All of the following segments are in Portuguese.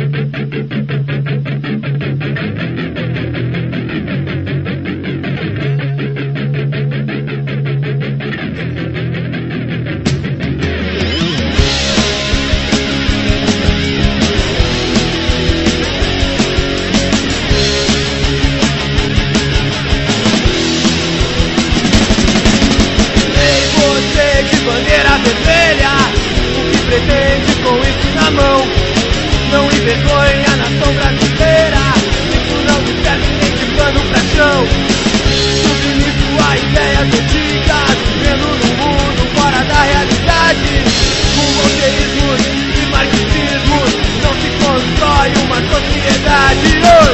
Bandeira vermelha, o que pretende com isso na mão? Não envergonha a nação brasileira, isso não me serve nem de pano pra chão. Submisso a ideias antigas, vivendo num mundo fora da realidade. Com monteísmos e marxismos não se constrói uma sociedade. Oi!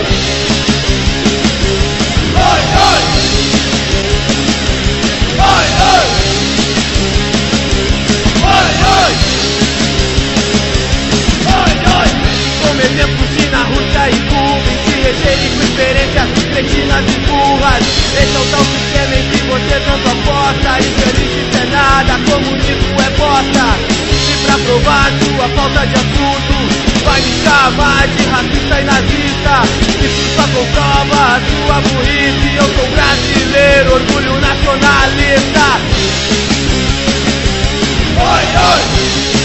Oi, oi! Oi, oi! Como exemplos de na Rússia e Cuba, em que regime com experiências cretinas e burras. Esse é o tal sistema em que você tanto aposta. Infeliz de ser nada, comunismo é bosta. E pra provar sua falta de assunto, vai me chamar de racista e nazista. Isso só comprova a sua burrice. Eu sou brasileiro, orgulho nacionalista. Oi, oi!